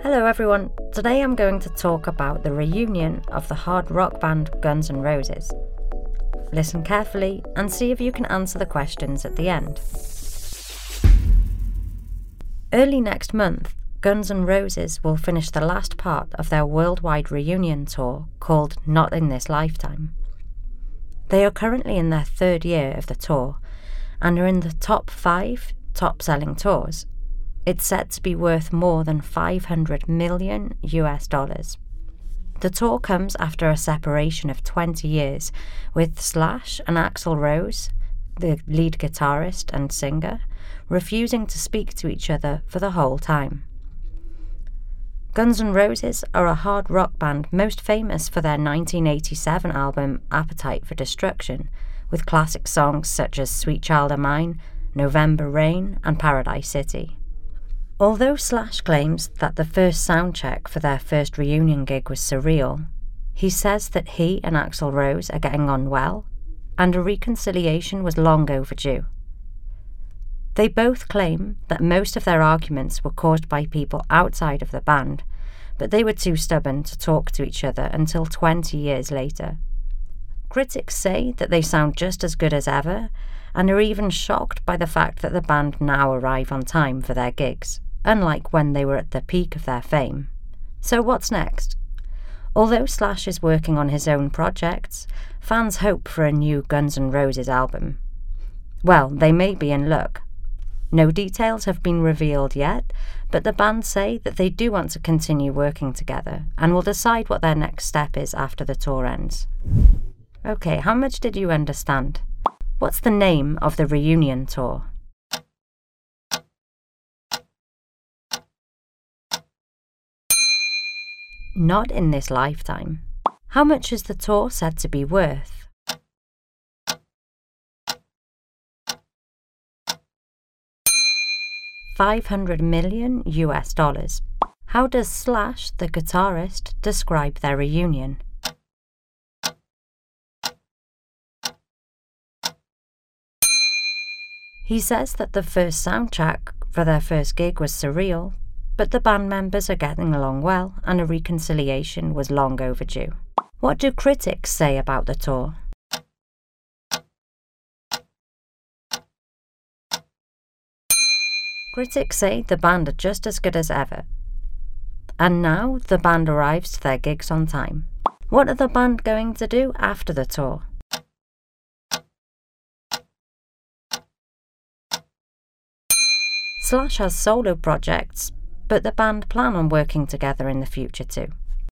Hello everyone, today I'm going to talk about the reunion of the hard rock band Guns N' Roses. Listen carefully and see if you can answer the questions at the end. Early next month, Guns N' Roses will finish the last part of their worldwide reunion tour called Not in This Lifetime. They are currently in their third year of the tour and are in the top 5 top-selling tours. It's said to be worth more than $500 million. The tour comes after a separation of 20 years, with Slash and Axl Rose, the lead guitarist and singer, refusing to speak to each other for the whole time. Guns N' Roses are a hard rock band most famous for their 1987 album Appetite for Destruction, with classic songs such as Sweet Child O' Mine, November Rain and Paradise City. Although Slash claims that the first soundcheck for their first reunion gig was surreal, he says that he and Axl Rose are getting on well, and a reconciliation was long overdue. They both claim that most of their arguments were caused by people outside of the band, but they were too stubborn to talk to each other until 20 years later. Critics say that they sound just as good as ever, and are even shocked by the fact that the band now arrive on time for their gigs, unlike when they were at the peak of their fame. So what's next? Although Slash is working on his own projects, fans hope for a new Guns N' Roses album. Well, they may be in luck. No details have been revealed yet, but the band say that they do want to continue working together and will decide what their next step is after the tour ends. Okay, how much did you understand? What's the name of the reunion tour? Not in This Lifetime. How much is the tour said to be worth? $500 million. How does Slash, the guitarist, describe their reunion? He says that the first soundtrack for their first gig was surreal, but the band members are getting along well and a reconciliation was long overdue. What do critics say about the tour? Critics say the band are just as good as ever. And now the band arrives to their gigs on time. What are the band going to do after the tour? Slash has solo projects, but the band plan on working together in the future too.